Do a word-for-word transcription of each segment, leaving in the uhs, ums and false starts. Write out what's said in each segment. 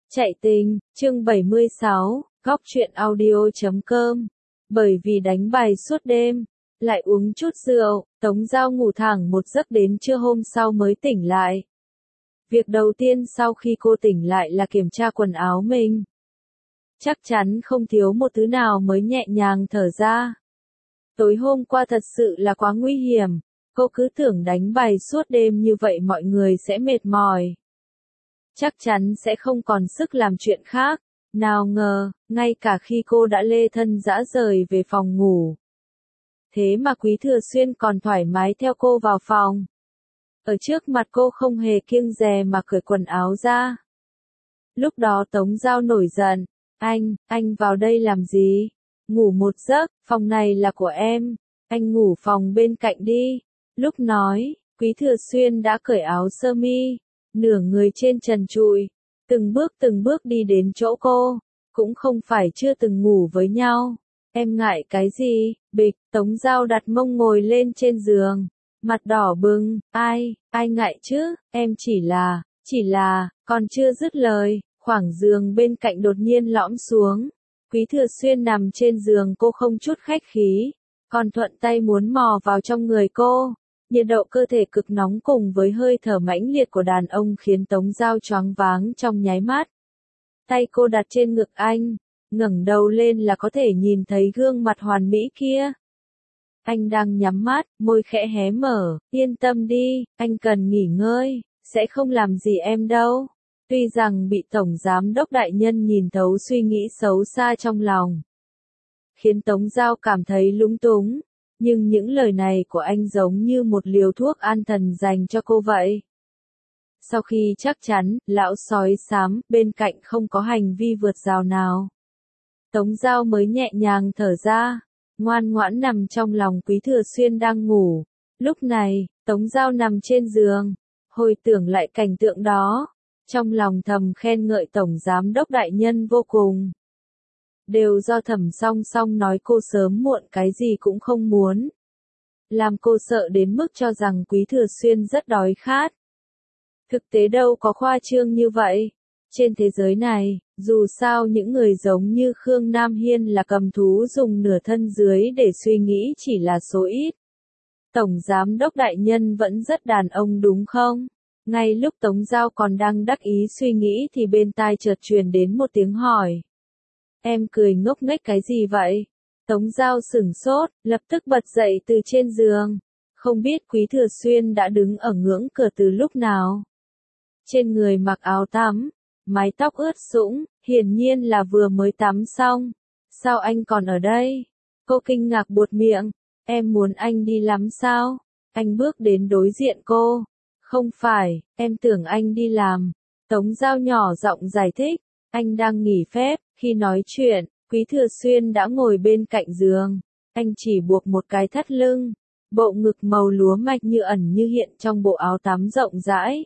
Chạy tình, chương bảy mươi sáu, góc truyện audio chấm com. Bởi vì đánh bài suốt đêm, lại uống chút rượu, Tống Giao ngủ thẳng một giấc đến trưa hôm sau mới tỉnh lại. Việc đầu tiên sau khi cô tỉnh lại là kiểm tra quần áo mình. Chắc chắn không thiếu một thứ nào mới nhẹ nhàng thở ra. Tối hôm qua thật sự là quá nguy hiểm, cô cứ tưởng đánh bài suốt đêm như vậy mọi người sẽ mệt mỏi. Chắc chắn sẽ không còn sức làm chuyện khác. Nào ngờ, ngay cả khi cô đã lê thân rã rời về phòng ngủ. Thế mà Quý Thừa Xuyên còn thoải mái theo cô vào phòng. Ở trước mặt cô không hề kiêng dè mà cởi quần áo ra. Lúc đó Tống Giao nổi giận. Anh, anh vào đây làm gì? Ngủ một giấc, phòng này là của em. Anh ngủ phòng bên cạnh đi. Lúc nói, Quý Thừa Xuyên đã cởi áo sơ mi. Nửa người trên trần trụi, từng bước từng bước đi đến chỗ cô, cũng không phải chưa từng ngủ với nhau. Em ngại cái gì? Bịch, Tống Giao đặt mông ngồi lên trên giường, mặt đỏ bừng, ai, ai ngại chứ, em chỉ là, chỉ là, còn chưa dứt lời, khoảng giường bên cạnh đột nhiên lõm xuống. Quý Thừa Xuyên nằm trên giường cô không chút khách khí, còn thuận tay muốn mò vào trong người cô. Nhiệt độ cơ thể cực nóng cùng với hơi thở mãnh liệt của đàn ông khiến Tống Giao choáng váng trong nháy mắt. Tay cô đặt trên ngực anh, ngẩng đầu lên là có thể nhìn thấy gương mặt hoàn mỹ kia. Anh đang nhắm mắt, môi khẽ hé mở, yên tâm đi, anh cần nghỉ ngơi, sẽ không làm gì em đâu. Tuy rằng bị Tổng Giám đốc đại nhân nhìn thấu suy nghĩ xấu xa trong lòng, khiến Tống Giao cảm thấy lúng túng. Nhưng những lời này của anh giống như một liều thuốc an thần dành cho cô vậy. Sau khi chắc chắn, lão sói xám bên cạnh không có hành vi vượt rào nào, Tống Giao mới nhẹ nhàng thở ra, ngoan ngoãn nằm trong lòng Quý Thừa Xuyên đang ngủ. Lúc này, Tống Giao nằm trên giường, hồi tưởng lại cảnh tượng đó, trong lòng thầm khen ngợi Tổng Giám đốc đại nhân vô cùng. Đều do Thẩm Song Song nói cô sớm muộn cái gì cũng không muốn. Làm cô sợ đến mức cho rằng Quý Thừa Xuyên rất đói khát. Thực tế đâu có khoa trương như vậy. Trên thế giới này, dù sao những người giống như Khương Nam Hiên là cầm thú dùng nửa thân dưới để suy nghĩ chỉ là số ít. Tổng Giám đốc đại nhân vẫn rất đàn ông đúng không? Ngay lúc Tống Giao còn đang đắc ý suy nghĩ thì bên tai chợt truyền đến một tiếng hỏi. Em cười ngốc nghếch cái gì vậy? Tống Giao sửng sốt, lập tức bật dậy từ trên giường. Không biết Quý Thừa Xuyên đã đứng ở ngưỡng cửa từ lúc nào. Trên người mặc áo tắm, mái tóc ướt sũng, hiển nhiên là vừa mới tắm xong. Sao anh còn ở đây? Cô kinh ngạc buột miệng. Em muốn anh đi lắm sao? Anh bước đến đối diện cô. Không phải, em tưởng anh đi làm. Tống Giao nhỏ giọng giải thích. Anh đang nghỉ phép. Khi nói chuyện, Quý Thừa Xuyên đã ngồi bên cạnh giường. Anh chỉ buộc một cái thắt lưng. Bộ ngực màu lúa mạch như ẩn như hiện trong bộ áo tắm rộng rãi.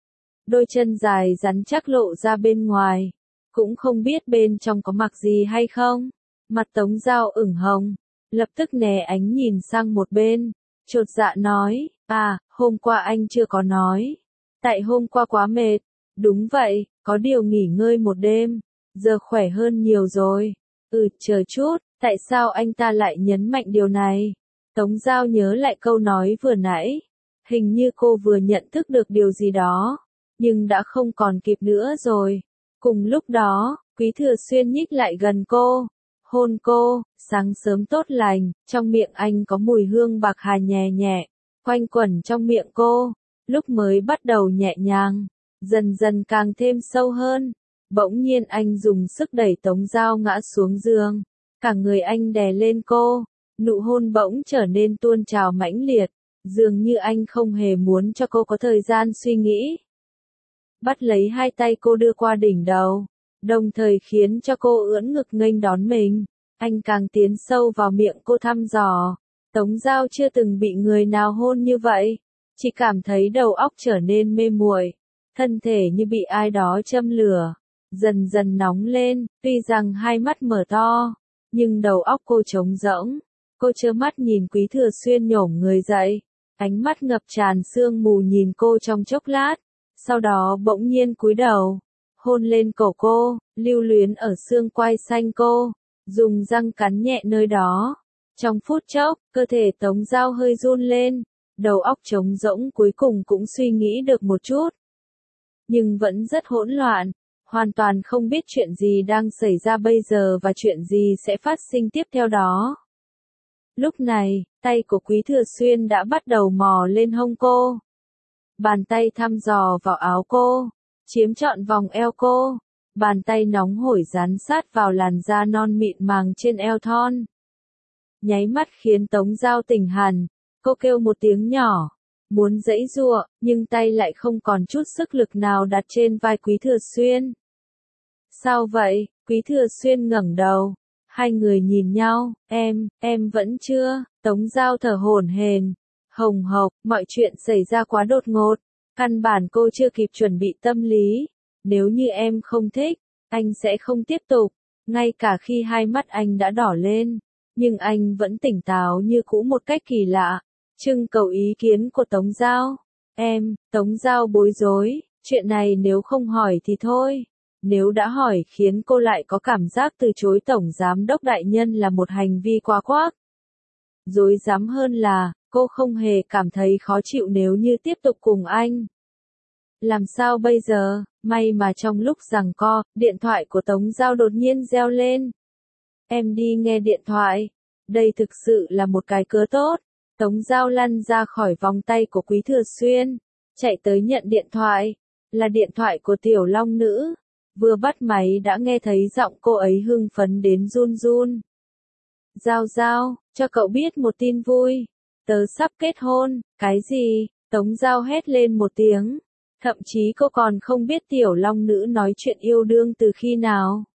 Đôi chân dài rắn chắc lộ ra bên ngoài. Cũng không biết bên trong có mặc gì hay không. Mặt Tống Giao ửng hồng. Lập tức né ánh nhìn sang một bên. Chột dạ nói, à, hôm qua anh chưa có nói. Tại hôm qua quá mệt. Đúng vậy, có điều nghỉ ngơi một đêm. Giờ khỏe hơn nhiều rồi. Ừ, chờ chút, tại sao anh ta lại nhấn mạnh điều này? Tống Giao nhớ lại câu nói vừa nãy. Hình như cô vừa nhận thức được điều gì đó. Nhưng đã không còn kịp nữa rồi. Cùng lúc đó, Quý Thừa Xuyên nhích lại gần cô. Hôn cô, sáng sớm tốt lành, trong miệng anh có mùi hương bạc hà nhẹ nhẹ, quanh quẩn trong miệng cô. Lúc mới bắt đầu nhẹ nhàng, dần dần càng thêm sâu hơn. Bỗng nhiên anh dùng sức đẩy Tống Giao ngã xuống giường. Cả người anh đè lên cô. Nụ hôn bỗng trở nên tuôn trào mãnh liệt. Dường như anh không hề muốn cho cô có thời gian suy nghĩ. Bắt lấy hai tay cô đưa qua đỉnh đầu. Đồng thời khiến cho cô ưỡn ngực nghênh đón mình. Anh càng tiến sâu vào miệng cô thăm dò. Tống Giao chưa từng bị người nào hôn như vậy. Chỉ cảm thấy đầu óc trở nên mê muội. Thân thể như bị ai đó châm lửa. Dần dần nóng lên, tuy rằng hai mắt mở to, nhưng đầu óc cô trống rỗng. Cô trơ mắt nhìn Quý Thừa Xuyên nhổm người dậy, ánh mắt ngập tràn sương mù nhìn cô trong chốc lát, sau đó bỗng nhiên cúi đầu, hôn lên cổ cô, lưu luyến ở xương quai xanh cô, dùng răng cắn nhẹ nơi đó. Trong phút chốc, cơ thể Tống Giao hơi run lên, đầu óc trống rỗng cuối cùng cũng suy nghĩ được một chút. Nhưng vẫn rất hỗn loạn, hoàn toàn không biết chuyện gì đang xảy ra bây giờ và chuyện gì sẽ phát sinh tiếp theo đó. Lúc này, tay của Quý Thừa Xuyên đã bắt đầu mò lên hông cô. Bàn tay thăm dò vào áo cô, chiếm trọn vòng eo cô, bàn tay nóng hổi dán sát vào làn da non mịn màng trên eo thon. Nháy mắt khiến Tống Giao tỉnh hẳn, cô kêu một tiếng nhỏ, muốn giãy giụa, nhưng tay lại không còn chút sức lực nào đặt trên vai Quý Thừa Xuyên. Sao vậy? Quý Thừa Xuyên ngẩng đầu, hai người nhìn nhau, em, em vẫn chưa, Tống Giao thở hổn hển, hồng hộc, mọi chuyện xảy ra quá đột ngột, căn bản cô chưa kịp chuẩn bị tâm lý, nếu như em không thích, anh sẽ không tiếp tục, ngay cả khi hai mắt anh đã đỏ lên, nhưng anh vẫn tỉnh táo như cũ một cách kỳ lạ, trưng cầu ý kiến của Tống Giao. Em, Tống Giao bối rối, chuyện này nếu không hỏi thì thôi. Nếu đã hỏi khiến cô lại có cảm giác từ chối Tổng Giám đốc đại nhân là một hành vi quá quác. Dối dám hơn là, cô không hề cảm thấy khó chịu nếu như tiếp tục cùng anh. Làm sao bây giờ? May mà trong lúc giằng co, điện thoại của Tống Giao đột nhiên reo lên. Em đi nghe điện thoại. Đây thực sự là một cái cớ tốt. Tống Giao lăn ra khỏi vòng tay của Quý Thừa Xuyên, chạy tới nhận điện thoại. Là điện thoại của Tiểu Long Nữ. Vừa bắt máy đã nghe thấy giọng cô ấy hưng phấn đến run run. Giao Giao, cho cậu biết một tin vui. Tớ sắp kết hôn. Cái gì? Tống Giao hét lên một tiếng. Thậm chí cô còn không biết Tiểu Long Nữ nói chuyện yêu đương từ khi nào.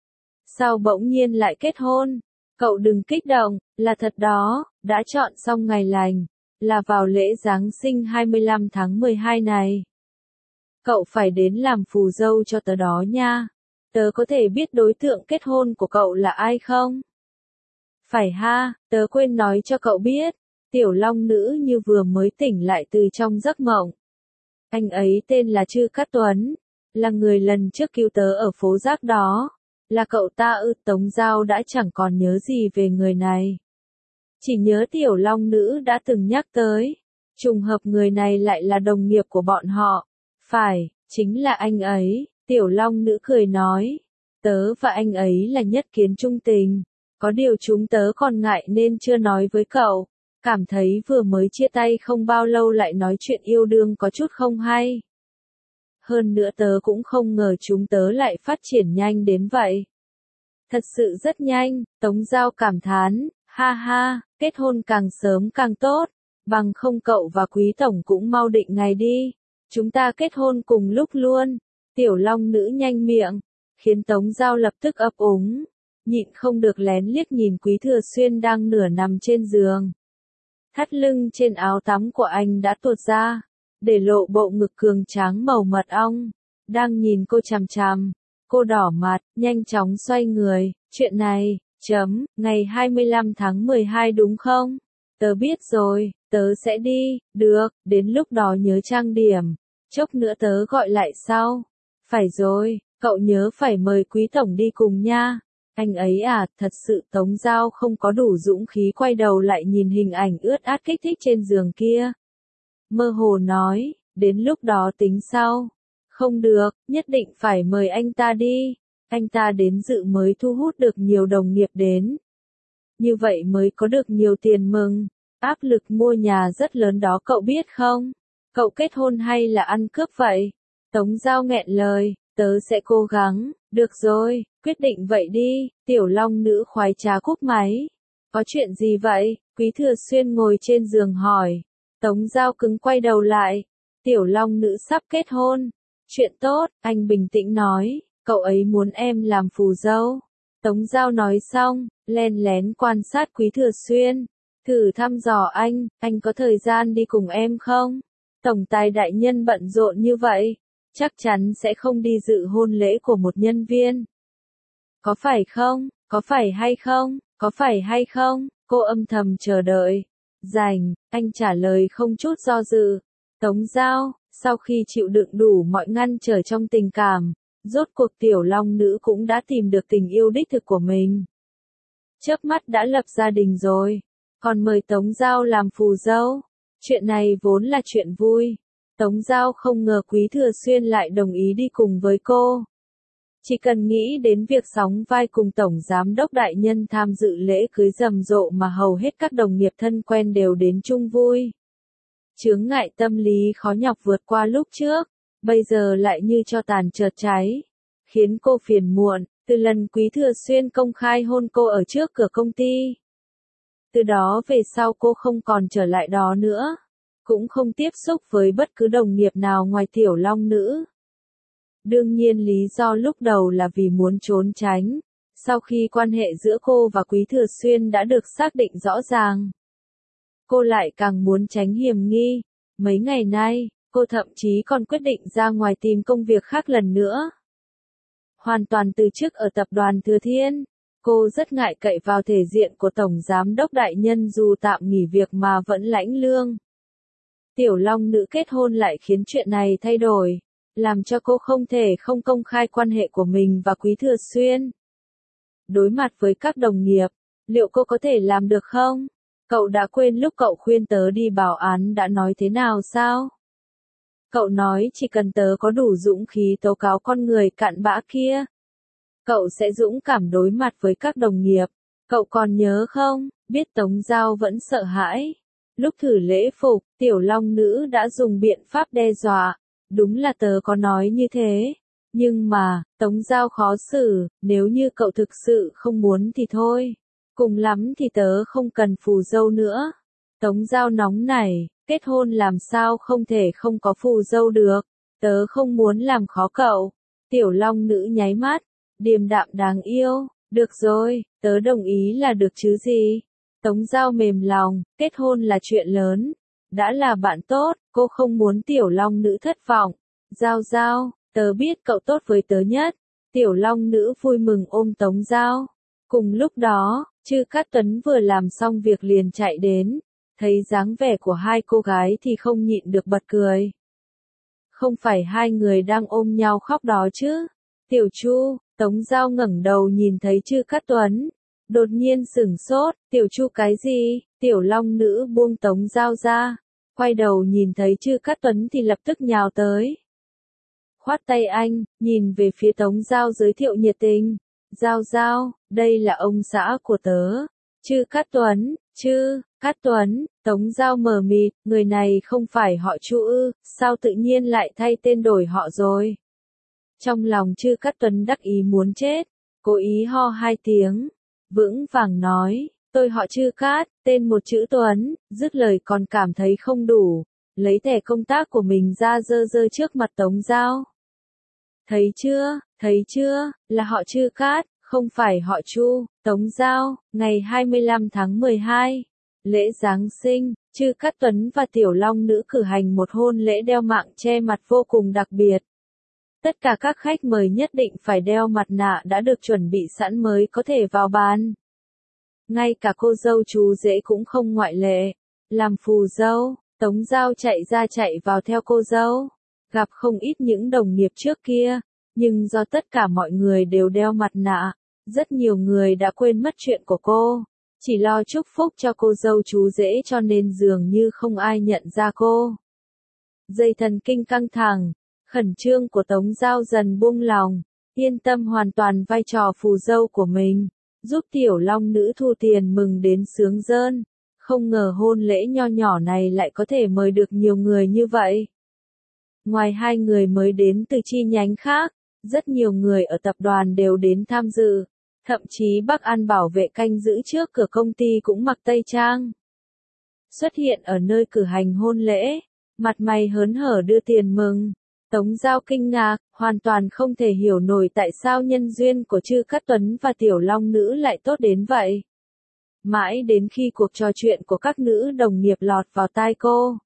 Sao bỗng nhiên lại kết hôn? Cậu đừng kích động, là thật đó, đã chọn xong ngày lành, là vào lễ Giáng sinh hai mươi lăm tháng mười hai này. Cậu phải đến làm phù dâu cho tớ đó nha. Tớ có thể biết đối tượng kết hôn của cậu là ai không? Phải ha, tớ quên nói cho cậu biết. Tiểu Long Nữ như vừa mới tỉnh lại từ trong giấc mộng. Anh ấy tên là Trư Cát Tuấn, là người lần trước cứu tớ ở phố rác đó. Là cậu ta ư? Tống Giao đã chẳng còn nhớ gì về người này. Chỉ nhớ Tiểu Long Nữ đã từng nhắc tới. Trùng hợp người này lại là đồng nghiệp của bọn họ. Phải, chính là anh ấy. Tiểu Long Nữ cười nói. Tớ và anh ấy là nhất kiến trung tình. Có điều chúng tớ còn ngại nên chưa nói với cậu. Cảm thấy vừa mới chia tay không bao lâu lại nói chuyện yêu đương có chút không hay. Hơn nữa tớ cũng không ngờ chúng tớ lại phát triển nhanh đến vậy. Thật sự rất nhanh, Tống Giao cảm thán, ha ha, kết hôn càng sớm càng tốt, bằng không cậu và Quý Tổng cũng mau định ngày đi. Chúng ta kết hôn cùng lúc luôn. Tiểu Long Nữ nhanh miệng, khiến Tống Giao lập tức ấp úng, nhịn không được lén liếc nhìn Quý Thừa Xuyên đang nửa nằm trên giường. Thắt lưng trên áo tắm của anh đã tuột ra, để lộ bộ ngực cường tráng màu mật ong, đang nhìn cô chằm chằm. Cô đỏ mặt, nhanh chóng xoay người, chuyện này, chấm, ngày hai mươi lăm tháng mười hai đúng không? Tớ biết rồi, tớ sẽ đi, được, đến lúc đó nhớ trang điểm, chốc nữa tớ gọi lại sau. Phải rồi, cậu nhớ phải mời Quý Tổng đi cùng nha. Anh ấy à, thật sự Tống Giao không có đủ dũng khí quay đầu lại nhìn hình ảnh ướt át kích thích trên giường kia. Mơ hồ nói, đến lúc đó tính sau. Không được, nhất định phải mời anh ta đi. Anh ta đến dự mới thu hút được nhiều đồng nghiệp đến. Như vậy mới có được nhiều tiền mừng. Áp lực mua nhà rất lớn đó cậu biết không? Cậu kết hôn hay là ăn cướp vậy? Tống Giao nghẹn lời, tớ sẽ cố gắng. Được rồi, quyết định vậy đi. Tiểu Long Nữ khoái trá cúp máy. Có chuyện gì vậy? Quý Thừa Xuyên ngồi trên giường hỏi. Tống Giao cứng quay đầu lại. Tiểu Long Nữ sắp kết hôn. Chuyện tốt, anh bình tĩnh nói, cậu ấy muốn em làm phù dâu. Tống Giao nói xong, len lén quan sát Quý Thừa Xuyên, thử thăm dò anh, anh có thời gian đi cùng em không? Tổng tài đại nhân bận rộn như vậy, chắc chắn sẽ không đi dự hôn lễ của một nhân viên. Có phải không? Có phải hay không? Có phải hay không? Cô âm thầm chờ đợi. Rảnh, anh trả lời không chút do dự. Tống Giao, sau khi chịu đựng đủ mọi ngăn trở trong tình cảm, Rốt cuộc tiểu long nữ cũng đã tìm được tình yêu đích thực của mình. Chớp mắt đã lập gia đình rồi, còn mời Tống Giao làm phù dâu. Chuyện này vốn là chuyện vui. Tống Giao không ngờ Quý Thừa Xuyên lại đồng ý đi cùng với cô. Chỉ cần nghĩ đến việc sóng vai cùng Tổng Giám đốc đại nhân tham dự lễ cưới rầm rộ mà hầu hết các đồng nghiệp thân quen đều đến chung vui. Chướng ngại tâm lý khó nhọc vượt qua lúc trước, bây giờ lại như cho tàn chợt cháy, khiến cô phiền muộn, từ lần Quý Thừa Xuyên công khai hôn cô ở trước cửa công ty. Từ đó về sau cô không còn trở lại đó nữa, cũng không tiếp xúc với bất cứ đồng nghiệp nào ngoài tiểu long nữ. Đương nhiên lý do lúc đầu là vì muốn trốn tránh, sau khi quan hệ giữa cô và Quý Thừa Xuyên đã được xác định rõ ràng. Cô lại càng muốn tránh hiểm nghi, mấy ngày nay, cô thậm chí còn quyết định ra ngoài tìm công việc khác lần nữa. Hoàn toàn từ chức ở tập đoàn Thừa Thiên, cô rất ngại cậy vào thể diện của Tổng Giám đốc đại nhân dù tạm nghỉ việc mà vẫn lãnh lương. Tiểu long nữ kết hôn lại khiến chuyện này thay đổi, làm cho cô không thể không công khai quan hệ của mình và Quý Thừa Xuyên. Đối mặt với các đồng nghiệp, liệu cô có thể làm được không? Cậu đã quên lúc cậu khuyên tớ đi bảo án đã nói thế nào sao? Cậu nói chỉ cần tớ có đủ dũng khí tố cáo con người cặn bã kia, cậu sẽ dũng cảm đối mặt với các đồng nghiệp. Cậu còn nhớ không? Biết Tống Giao vẫn sợ hãi. Lúc thử lễ phục, tiểu long nữ đã dùng biện pháp đe dọa. Đúng là tớ có nói như thế. Nhưng mà, Tống Giao khó xử, nếu như cậu thực sự không muốn thì thôi. Cùng lắm thì tớ không cần phù dâu nữa. Tống Giao nóng nảy, kết hôn làm sao không thể không có phù dâu được. Tớ không muốn làm khó cậu. Tiểu long nữ nháy mắt, điềm đạm đáng yêu. Được rồi, tớ đồng ý là được chứ gì. Tống Giao mềm lòng, kết hôn là chuyện lớn. Đã là bạn tốt, cô không muốn tiểu long nữ thất vọng. Giao Giao, tớ biết cậu tốt với tớ nhất. Tiểu long nữ vui mừng ôm Tống Giao. Cùng lúc đó, Chư Cát Tuấn vừa làm xong việc liền chạy đến. Thấy dáng vẻ của hai cô gái thì không nhịn được bật cười. Không phải hai người đang ôm nhau khóc đó chứ. Tiểu Chu, Tống Giao ngẩng đầu nhìn thấy Chư Cát Tuấn. Đột nhiên sửng sốt, Tiểu Chu cái gì? Tiểu long nữ buông Tống Giao ra. Quay đầu nhìn thấy Chư Cát Tuấn thì lập tức nhào tới. Khoát tay anh, nhìn về phía Tống Giao giới thiệu nhiệt tình. Giao Giao, đây là ông xã của tớ. Chư Cát Tuấn, Chư Cát Tuấn, Tống Giao mờ mịt, người này không phải họ Chu ư, sao tự nhiên lại thay tên đổi họ rồi. Trong lòng Chư Cát Tuấn đắc ý muốn chết, cố ý ho hai tiếng, vững vàng nói, tôi họ Chư Cát, tên một chữ Tuấn, dứt lời còn cảm thấy không đủ, lấy thẻ công tác của mình ra dơ dơ trước mặt Tống Giao. Thấy chưa, thấy chưa, là họ Chư Cát, không phải họ Chu. Tống Giao, ngày hai mươi lăm tháng mười hai, lễ Giáng sinh, Chư Cát Tuấn và tiểu long nữ cử hành một hôn lễ đeo mạng che mặt vô cùng đặc biệt. Tất cả các khách mời nhất định phải đeo mặt nạ đã được chuẩn bị sẵn mới có thể vào bàn. Ngay cả cô dâu chú rể cũng không ngoại lệ. Làm phù dâu, Tống Giao chạy ra chạy vào theo cô dâu. Gặp không ít những đồng nghiệp trước kia, nhưng do tất cả mọi người đều đeo mặt nạ, rất nhiều người đã quên mất chuyện của cô. Chỉ lo chúc phúc cho cô dâu chú rể cho nên dường như không ai nhận ra cô. Dây thần kinh căng thẳng, khẩn trương của Tống Giao dần buông lòng, yên tâm hoàn toàn vai trò phù dâu của mình, giúp tiểu long nữ thu tiền mừng đến sướng rơn. Không ngờ hôn lễ nho nhỏ này lại có thể mời được nhiều người như vậy. Ngoài hai người mới đến từ chi nhánh khác, rất nhiều người ở tập đoàn đều đến tham dự. Thậm chí Bắc An bảo vệ canh giữ trước cửa công ty cũng mặc tây trang. Xuất hiện ở nơi cử hành hôn lễ, mặt mày hớn hở đưa tiền mừng. Tống Giao kinh ngạc, hoàn toàn không thể hiểu nổi tại sao nhân duyên của Chư Cát Tuấn và tiểu long nữ lại tốt đến vậy. Mãi đến khi cuộc trò chuyện của các nữ đồng nghiệp lọt vào tai cô,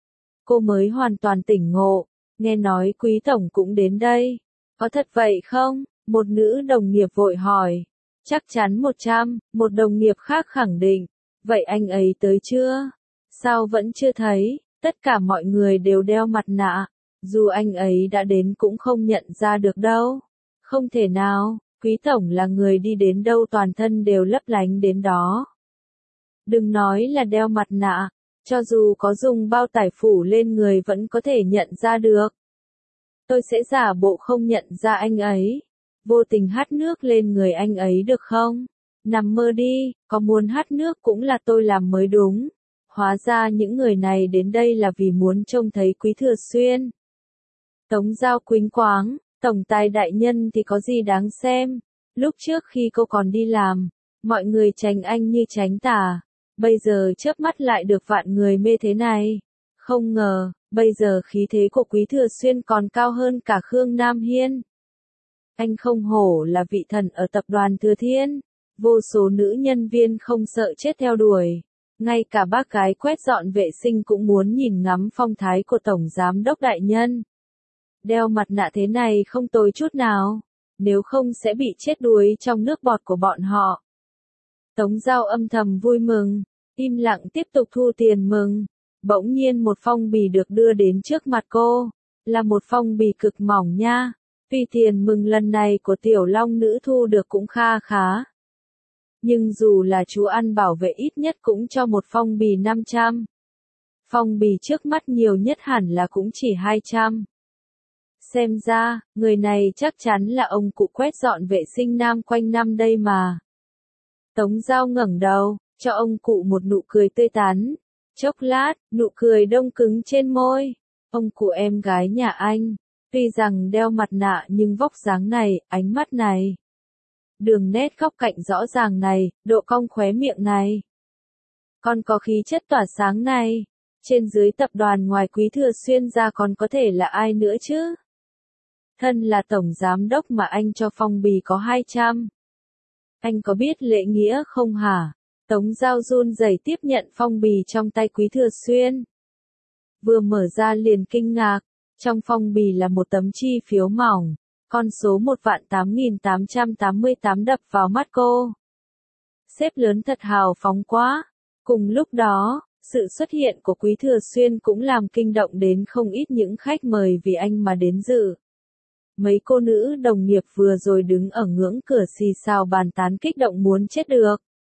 cô mới hoàn toàn tỉnh ngộ, nghe nói Quý Tổng cũng đến đây. Có thật vậy không? Một nữ đồng nghiệp vội hỏi. Chắc chắn một trăm, một đồng nghiệp khác khẳng định. Vậy anh ấy tới chưa? Sao vẫn chưa thấy? Tất cả mọi người đều đeo mặt nạ. Dù anh ấy đã đến cũng không nhận ra được đâu. Không thể nào, Quý tổng là người đi đến đâu toàn thân đều lấp lánh đến đó. Đừng nói là đeo mặt nạ, cho dù có dùng bao tải phủ lên người vẫn có thể nhận ra được. Tôi sẽ giả bộ không nhận ra anh ấy, vô tình hắt nước lên người anh ấy được không? Nằm mơ đi, có muốn hắt nước cũng là tôi làm mới đúng. Hóa ra những người này đến đây là vì muốn trông thấy Quý Thừa Xuyên. Tống Giao quĩnh quáng, tổng tài đại nhân thì có gì đáng xem. Lúc trước khi cô còn đi làm, mọi người tránh anh như tránh tà. Bây giờ chớp mắt lại được vạn người mê thế này. Không ngờ, bây giờ khí thế của Quý Thừa Xuyên còn cao hơn cả Khương Nam Hiên. Anh không hổ là vị thần ở tập đoàn Thừa Thiên. Vô số nữ nhân viên không sợ chết theo đuổi. Ngay cả bác gái quét dọn vệ sinh cũng muốn nhìn ngắm phong thái của Tổng Giám đốc đại nhân. Đeo mặt nạ thế này không tồi chút nào. Nếu không sẽ bị chết đuối trong nước bọt của bọn họ. Tống Giao âm thầm vui mừng. Im lặng tiếp tục thu tiền mừng. Bỗng nhiên một phong bì được đưa đến trước mặt cô. Là một phong bì cực mỏng nha. Tuy tiền mừng lần này của tiểu long nữ thu được cũng kha khá. Nhưng dù là chú ăn bảo vệ ít nhất cũng cho một phong bì năm trăm. Phong bì trước mắt nhiều nhất hẳn là cũng chỉ hai trăm. Xem ra, người này chắc chắn là ông cụ quét dọn vệ sinh nam quanh năm đây mà. Tống Giao ngẩng đầu, cho ông cụ một nụ cười tươi tắn. Chốc lát, nụ cười đông cứng trên môi. Ông cụ em gái nhà anh, tuy rằng đeo mặt nạ nhưng vóc dáng này, ánh mắt này. Đường nét góc cạnh rõ ràng này, độ cong khóe miệng này. Còn có khí chất tỏa sáng này. Trên dưới tập đoàn ngoài Quý Thừa Xuyên ra còn có thể là ai nữa chứ? Thân là tổng giám đốc mà anh cho phong bì có hai trăm. Anh có biết lễ nghĩa không hả? Tống Giao run rẩy tiếp nhận phong bì trong tay Quý Thừa Xuyên. Vừa mở ra liền kinh ngạc, trong phong bì là một tấm chi phiếu mỏng, con số một vạn tám nghìn tám trăm tám mươi tám đập vào mắt cô. Xếp lớn thật hào phóng quá. Cùng lúc đó, sự xuất hiện của Quý Thừa Xuyên cũng làm kinh động đến không ít những khách mời vì anh mà đến dự. Mấy cô nữ đồng nghiệp vừa rồi đứng ở ngưỡng cửa xì xào bàn tán kích động muốn chết được.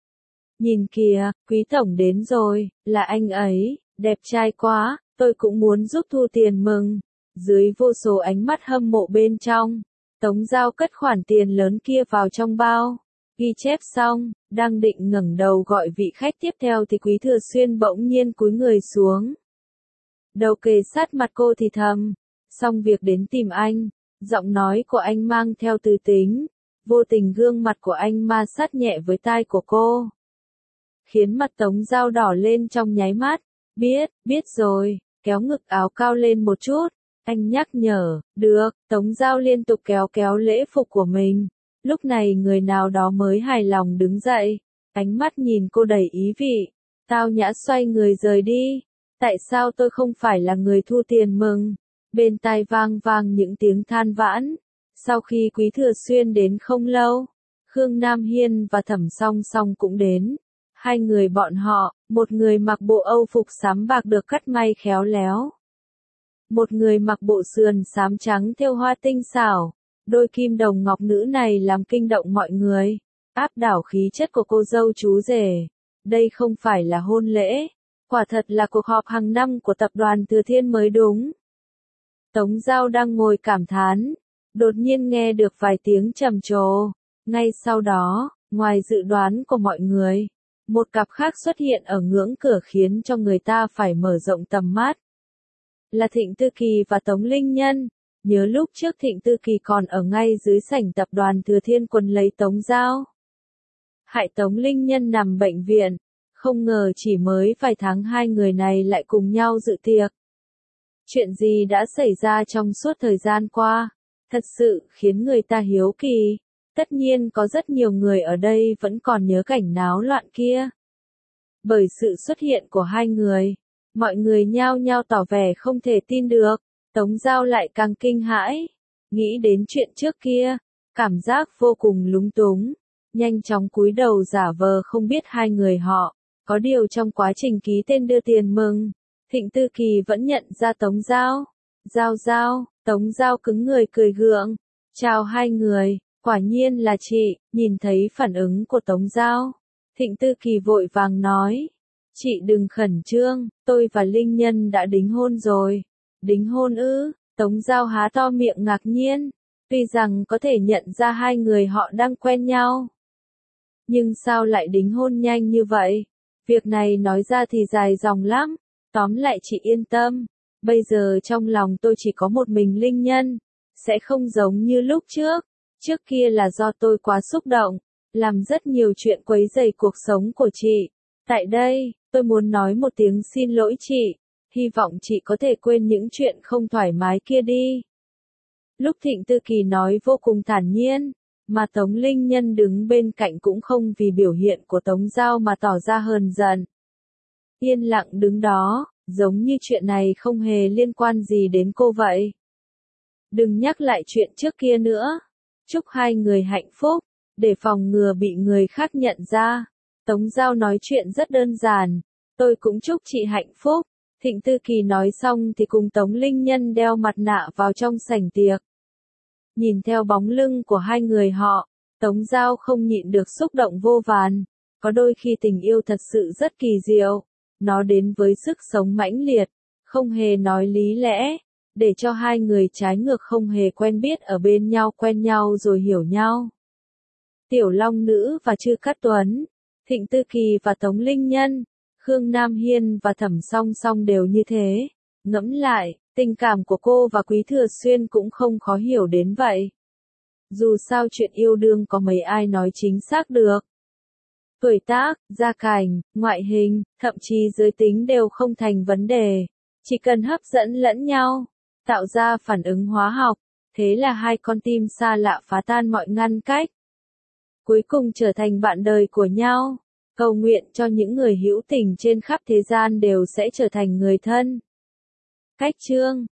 Nhìn kìa, Quý tổng đến rồi, là anh ấy, đẹp trai quá, tôi cũng muốn giúp thu tiền mừng. Dưới vô số ánh mắt hâm mộ bên trong, Tống Giao cất khoản tiền lớn kia vào trong bao. Ghi chép xong, đang định ngẩng đầu gọi vị khách tiếp theo thì Quý Thừa Xuyên bỗng nhiên cúi người xuống. Đầu kề sát mặt cô thì thầm, xong việc đến tìm anh. Giọng nói của anh mang theo tư tính, vô tình gương mặt của anh ma sát nhẹ với tai của cô. Khiến mặt Tống Giao đỏ lên trong nháy mắt, biết, biết rồi, kéo ngực áo cao lên một chút. Anh nhắc nhở, được, Tống Giao liên tục kéo kéo lễ phục của mình. Lúc này người nào đó mới hài lòng đứng dậy, ánh mắt nhìn cô đầy ý vị. Tao nhã xoay người rời đi. Tại sao tôi không phải là người thu tiền mừng? Bên tai vang vang những tiếng than vãn. Sau khi Quý Thừa Xuyên đến không lâu, Khương Nam Hiên và Thẩm Song Song cũng đến. Hai người bọn họ, một người mặc bộ Âu phục xám bạc được cắt may khéo léo. Một người mặc bộ sườn xám trắng thêu hoa tinh xảo. Đôi kim đồng ngọc nữ này làm kinh động mọi người. Áp đảo khí chất của cô dâu chú rể. Đây không phải là hôn lễ. Quả thật là cuộc họp hàng năm của tập đoàn Thừa Thiên mới đúng. Tống Giao đang ngồi cảm thán. Đột nhiên nghe được vài tiếng trầm trồ. Ngay sau đó, ngoài dự đoán của mọi người, một cặp khác xuất hiện ở ngưỡng cửa khiến cho người ta phải mở rộng tầm mắt. Là Thịnh Tư Kỳ và Tống Linh Nhân. Nhớ lúc trước Thịnh Tư Kỳ còn ở ngay dưới sảnh tập đoàn Thừa Thiên quấn lấy Tống Giao. Hại Tống Linh Nhân nằm bệnh viện. Không ngờ chỉ mới vài tháng hai người này lại cùng nhau dự tiệc. Chuyện gì đã xảy ra trong suốt thời gian qua? Thật sự khiến người ta hiếu kỳ. Tất nhiên có rất nhiều người ở đây vẫn còn nhớ cảnh náo loạn kia. Bởi sự xuất hiện của hai người, mọi người nhao nhao tỏ vẻ không thể tin được. Tống Giao lại càng kinh hãi. Nghĩ đến chuyện trước kia, cảm giác vô cùng lúng túng. Nhanh chóng cúi đầu giả vờ không biết hai người họ. Có điều trong quá trình ký tên đưa tiền mừng, Thịnh Tư Kỳ vẫn nhận ra Tống Giao. Giao Giao, Tống Giao cứng người cười gượng. Chào hai người, quả nhiên là chị, nhìn thấy phản ứng của Tống Giao. Thịnh Tư Kỳ vội vàng nói. Chị đừng khẩn trương, tôi và Linh Nhân đã đính hôn rồi. Đính hôn ư? Tống Giao há to miệng ngạc nhiên. Tuy rằng có thể nhận ra hai người họ đang quen nhau. Nhưng sao lại đính hôn nhanh như vậy? Việc này nói ra thì dài dòng lắm. Tóm lại chị yên tâm. Bây giờ trong lòng tôi chỉ có một mình Linh Nhân. Sẽ không giống như lúc trước. Trước kia là do tôi quá xúc động. Làm rất nhiều chuyện quấy rầy cuộc sống của chị. Tại đây, tôi muốn nói một tiếng xin lỗi chị. Hy vọng chị có thể quên những chuyện không thoải mái kia đi. Lúc Thịnh Tư Kỳ nói vô cùng thản nhiên, mà Tống Linh Nhân đứng bên cạnh cũng không vì biểu hiện của Tống Giao mà tỏ ra hờn giận. Yên lặng đứng đó, giống như chuyện này không hề liên quan gì đến cô vậy. Đừng nhắc lại chuyện trước kia nữa. Chúc hai người hạnh phúc, để phòng ngừa bị người khác nhận ra. Tống Giao nói chuyện rất đơn giản. Tôi cũng chúc chị hạnh phúc. Thịnh Tư Kỳ nói xong thì cùng Tống Linh Nhân đeo mặt nạ vào trong sảnh tiệc. Nhìn theo bóng lưng của hai người họ, Tống Giao không nhịn được xúc động vô vàn. Có đôi khi tình yêu thật sự rất kỳ diệu. Nó đến với sức sống mãnh liệt, không hề nói lý lẽ, để cho hai người trái ngược không hề quen biết ở bên nhau quen nhau rồi hiểu nhau. Tiểu Long Nữ và Trư Cát Tuấn, Thịnh Tư Kỳ và Tống Linh Nhân, Khương Nam Hiên và Thẩm Song Song đều như thế. Ngẫm lại, tình cảm của cô và Quý Thừa Xuyên cũng không khó hiểu đến vậy. Dù sao chuyện yêu đương có mấy ai nói chính xác được. Tuổi tác, gia cảnh, ngoại hình, thậm chí giới tính đều không thành vấn đề. Chỉ cần hấp dẫn lẫn nhau, tạo ra phản ứng hóa học, thế là hai con tim xa lạ phá tan mọi ngăn cách. Cuối cùng trở thành bạn đời của nhau. Cầu nguyện cho những người hữu tình trên khắp thế gian đều sẽ trở thành người thân. Cách chương